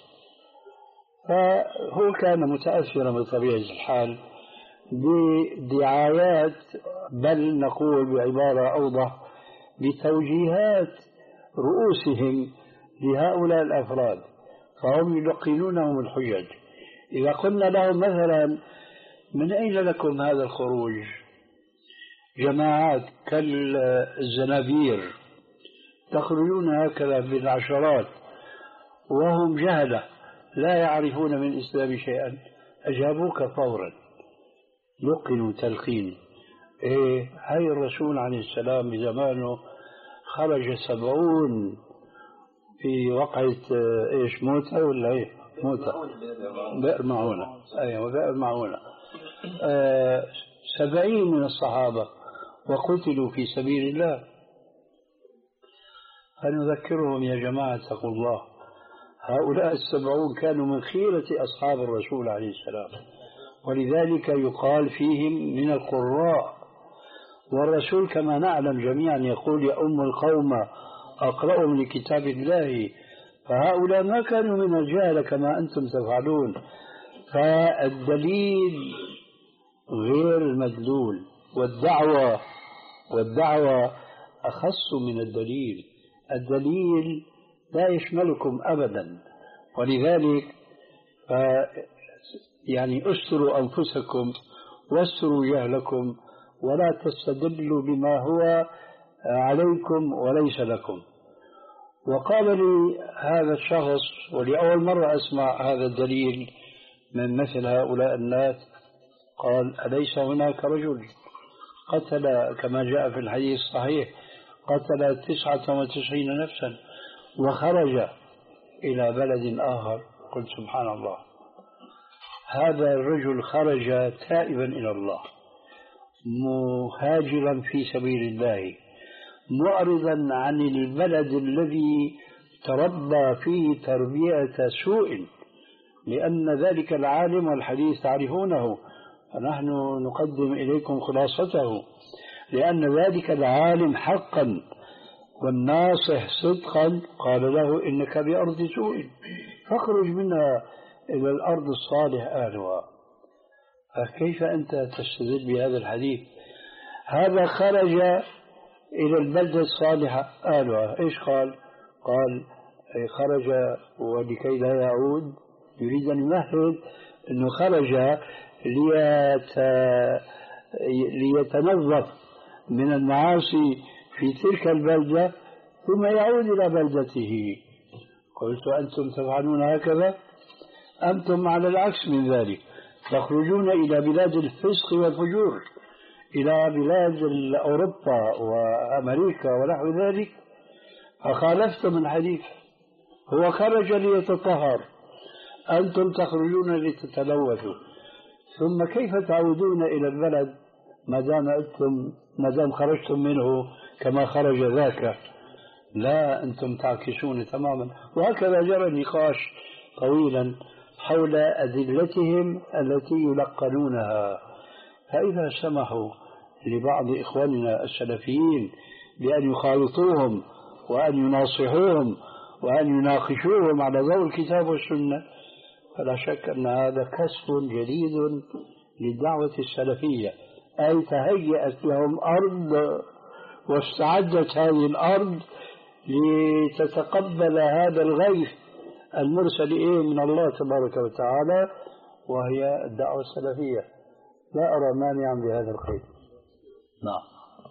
فهو كان متأثرا بطبيعة الحال بدعايات، بل نقول بعبارة أوضح بتوجيهات رؤوسهم لهؤلاء الأفراد، فهم يلقنونهم الحجج. إذا قلنا لهم مثلا: من أين لكم هذا الخروج؟ جماعات كالزنابير تخرجون هكذا بالعشرات وهم جهلة لا يعرفون من الإسلام شيئا، أجابوك فورا، لقنوا تلقين. إيه، هاي الرسول عليه السلام بزمانه خرج سبعون في وقعة إيش موتى ولا إيه موتى بئر معونة، أيوة بئر معونة، آه سبعين من الصحابة وقتلوا في سبيل الله. فنذكرهم: يا جماعة اتقوا الله، هؤلاء السبعون كانوا من خيرة أصحاب الرسول عليه السلام، ولذلك يقال فيهم من القراء. والرسول كما نعلم جميعا يقول: يا أم القوم أقرأهم لكتاب الله. فهؤلاء ما كانوا من الجهل كما أنتم تفعلون. فالدليل غير المدلول، والدعوة والدعوة أخص من الدليل. الدليل لا يشملكم أبدا، ولذلك ف يعني أستروا أنفسكم واستروا جهلكم، ولا تستدلوا بما هو عليكم وليس لكم. وقال لي هذا الشخص، ولأول مرة أسمع هذا الدليل من مثل هؤلاء الناس، قال: أليس هناك رجل قتل كما جاء في الحديث الصحيح قتل تسعة وتسعين نفسا وخرج إلى بلد آخر؟ قلت: سبحان الله، هذا الرجل خرج تائبا إلى الله، مهاجرا في سبيل الله، معرضا عن البلد الذي تربى فيه تربية سوء، لأن ذلك العالم والحديث تعرفونه، فنحن نقدم إليكم خلاصته، لأن ذلك العالم حقا والناصح صدقا قال له: إنك بأرض سوء فاخرج منها إلى الأرض الصالح أهلها. فكيف أنت تستدل بهذا الحديث؟ هذا خرج إلى البلدة الصالحة. قالوا إيش قال؟ قال خرج ولكي لا يعود، يريد أن يمهد أنه خرج ليت... ليتنظف من المعاصي في تلك البلدة ثم يعود إلى بلدته. قلت أنتم تفعلون هكذا؟ أنتم على العكس من ذلك، تخرجون إلى بلاد الفسق والفجور، إلى بلاد أوروبا وأمريكا ونحو ذلك، فخالفتم الحديث. هو خرج ليتطهر، أنتم تخرجون لتتلوثوا، ثم كيف تعودون إلى البلد ما دام أنتم ما دام خرجتم منه كما خرج ذاك؟ لا، أنتم تعكسون تماما. وهكذا جرى النقاش طويلا حول أدلتهم التي يلقنونها. فإذا سمحوا لبعض إخواننا السلفيين بأن يخالطوهم وأن يناصحوهم وأن يناقشوهم على ضوء الكتاب والسنة، فلا شك أن هذا كسب جديد للدعوة السلفية، أي تهيأت لهم أرض واستعدت هذه الأرض لتتقبل هذا الغيث المرسل إيه من الله تبارك وتعالى، وهي الدعوة السلفية. لا أرى مانعا بهذا الخير. نعم.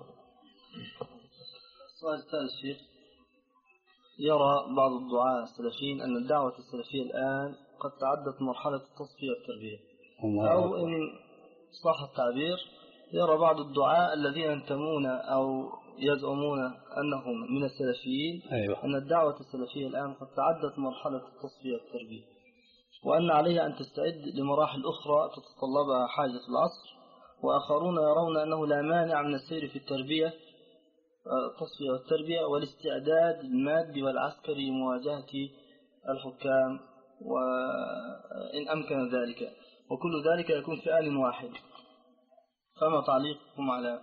السؤال الثالث شيخ، يرى بعض الدعاة السلفيين أن الدعوة السلفية الآن قد تعدت مرحلة التصفية والتربية، أو إن صح التعبير يرى بعض الدعاة الذين ينتمون أو يزعمون أنهم من السلفيين أيوة. أن الدعوة السلفية الآن قد تعدت مرحلة التصفية والتربية، وأن عليها أن تستعد لمراحل أخرى تتطلبها حاجة العصر، وآخرون يرون أنه لا مانع من السير في التربية التصفية والتربية والاستعداد المادي والعسكري لمواجهة الحكام وإن أمكن ذلك، وكل ذلك يكون في آن واحد. فما تعليقكم على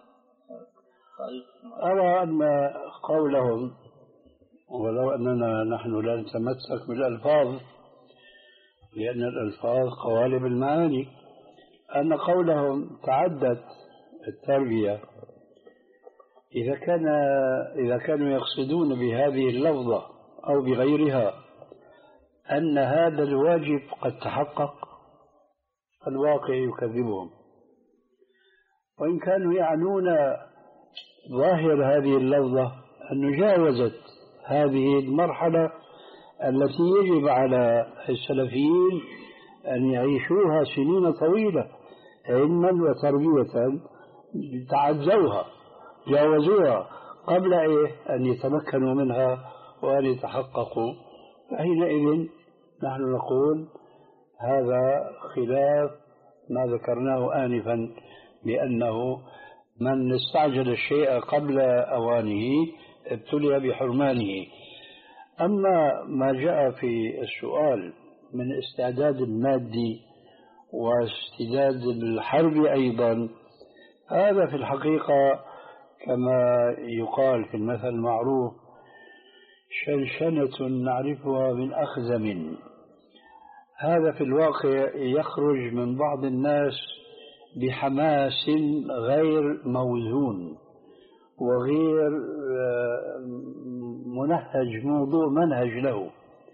أرى أن قولهم، ولو أننا نحن لا نتمسك بالألفاظ لأن الألفاظ قوالب المعاني، أن قولهم تعدت التربية إذا كان إذا كانوا يقصدون بهذه اللفظة أو بغيرها أن هذا الواجب قد تحقق، الواقع يكذبهم. وإن كانوا يعنون ظاهر هذه اللفظة أن جاوزت هذه المرحلة التي يجب على السلفيين أن يعيشوها سنين طويلة علما وتربية، تعزوها جاوزوها قبل إيه أن يتمكنوا منها وأن يتحققوا. فحينئذ نحن نقول هذا خلاف ما ذكرناه آنفا، لأنه من استعجل الشيء قبل أوانه ابتلي بحرمانه. أما ما جاء في السؤال من استعداد المادي واستعداد الحرب أيضا، هذا في الحقيقة كما يقال في المثل المعروف شنشنة نعرفها من أخزم. هذا في الواقع يخرج من بعض الناس بحماس غير موزون وغير منهج، موضوع منهج له،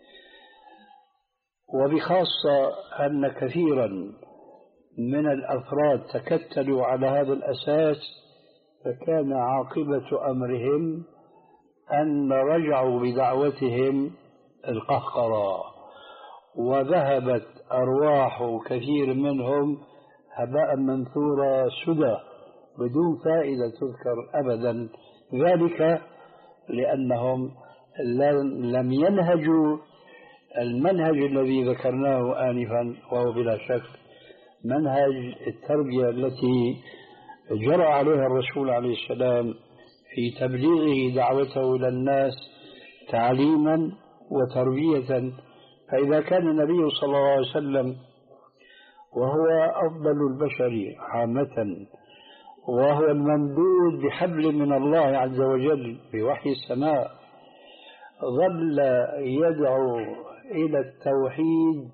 وبخاصة أن كثيرا من الأفراد تكتلوا على هذا الأساس، فكان عاقبة أمرهم أن رجعوا بدعوتهم القهقرة، وذهبت أرواح كثير منهم هباء منثورا سدى بدون فائدة تذكر أبدا، ذلك لأنهم لم ينهجوا المنهج الذي ذكرناه آنفا، وهو بلا شك منهج التربية التي جرى عليها الرسول عليه السلام في تبليغه دعوته إلى الناس تعليما وتربية. فإذا كان النبي صلى الله عليه وسلم وهو أفضل البشر عامة، وهو الممدود بحبل من الله عز وجل بوحي السماء، ظل يدعو إلى التوحيد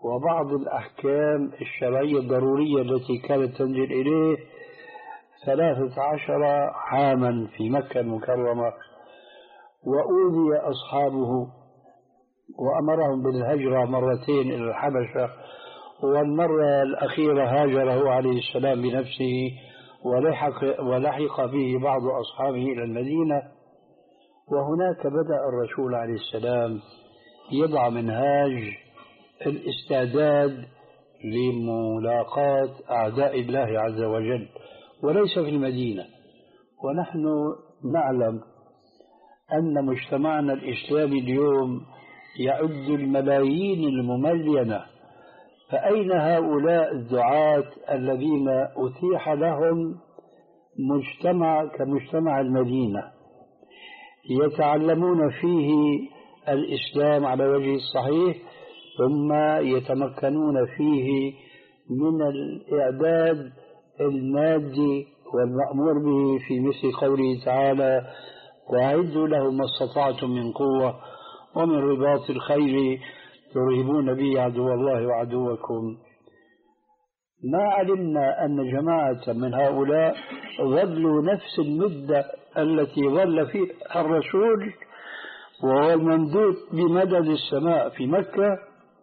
وبعض الأحكام الشرعية الضرورية التي كانت تنزل إليه ثلاثة عشر عاما في مكة المكرمة، وأوذي أصحابه وأمرهم بالهجرة مرتين إلى الحبشة، والمرة الأخيرة هاجره عليه السلام بنفسه ولحق, ولحق به بعض أصحابه إلى المدينة. وهناك بدأ الرسول عليه السلام يضع منهاج الاستعداد لملاقاة أعداء الله عز وجل، وليس في المدينة. ونحن نعلم أن مجتمعنا الإسلامي اليوم يعد الملايين المملينة، فأين هؤلاء الدعاة الذين أتيح لهم مجتمع كمجتمع المدينة يتعلمون فيه الإسلام على وجه الصحيح، ثم يتمكنون فيه من الإعداد المادي والمأمور به في مثل قوله تعالى: وأعدوا لهم ما استطعتم من قوة ومن رباط الخيل ترهبون به عدو الله وعدوكم. ما علمنا أن جماعة من هؤلاء ظلوا نفس المدة التي ظل فيها الرسول وهو الممدود بمدد السماء في مكة،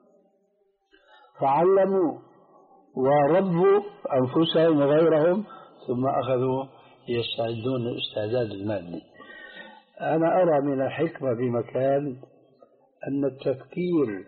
فعلموا وربوا أنفسهم وغيرهم، ثم أخذوا يستعدون الاستعداد المادي. أنا أرى من الحكمة بمكان أن التفكير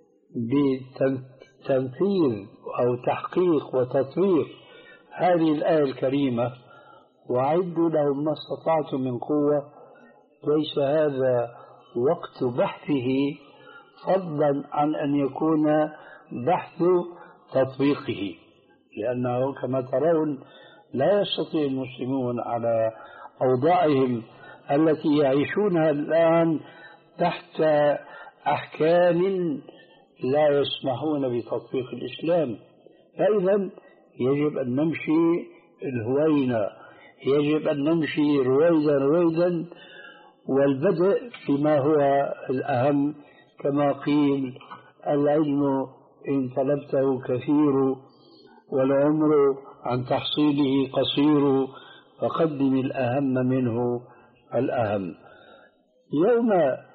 بتنفيذ أو تحقيق وتطبيق هذه الآية الكريمة: وأعدوا لهم ما استطعتم من قوة، ليس هذا وقت بحثه، فضلا عن أن يكون بحث تطبيقه، لأنه كما ترون لا يستطيع المسلمون على أوضاعهم التي يعيشونها الآن تحت أحكام لا يسمحون بتطبيق الإسلام. فإذا يجب أن نمشي الهوينة، يجب أن نمشي رويدا رويدا، والبدء فيما هو الأهم. كما قيل: العلم إن طلبته كثير والعمر عن تحصيله قصير، فقدم الأهم منه الأهم. يوم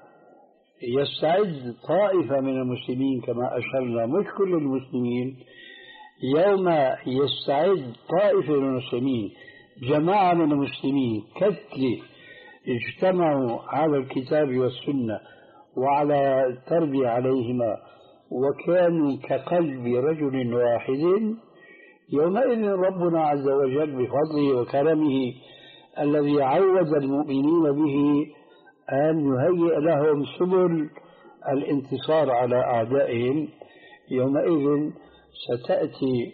يستعد طائفة من المسلمين كما أشرنا، مش كل المسلمين، يوم يستعد طائفة من المسلمين، جماعة من المسلمين كتلة اجتمعوا على الكتاب والسنة وعلى التربية عليهما وكانوا كقلب رجل واحد، يومئذ ربنا عز وجل بفضله وكرمه الذي عود المؤمنين به أن يهيئ لهم سبل الانتصار على أعدائهم، يومئذ ستأتي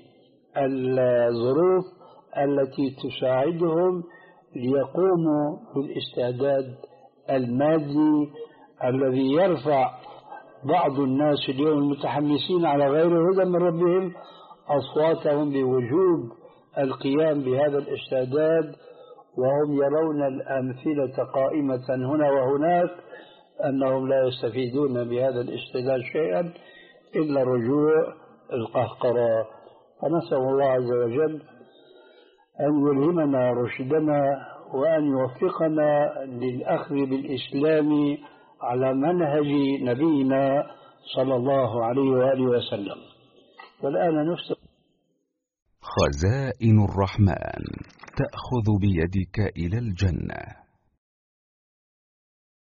الظروف التي تساعدهم ليقوموا بالاستعداد المادي الذي يرفع بعض الناس اليوم المتحمسين على غير هدى من ربهم أصواتهم بوجوب القيام بهذا الاستعداد، وهم يرون الأمثلة قائمة هنا وهناك أنهم لا يستفيدون بهذا الاستعداد شيئا إلا رجوع القهقرة. فنسأل الله عز وجل أن يلهمنا رشدنا وأن يوفقنا للأخذ بالإسلام على منهج نبينا صلى الله عليه وآله وسلم. والآن نفسر خزائن الرحمن تأخذ بيدك إلى الجنة.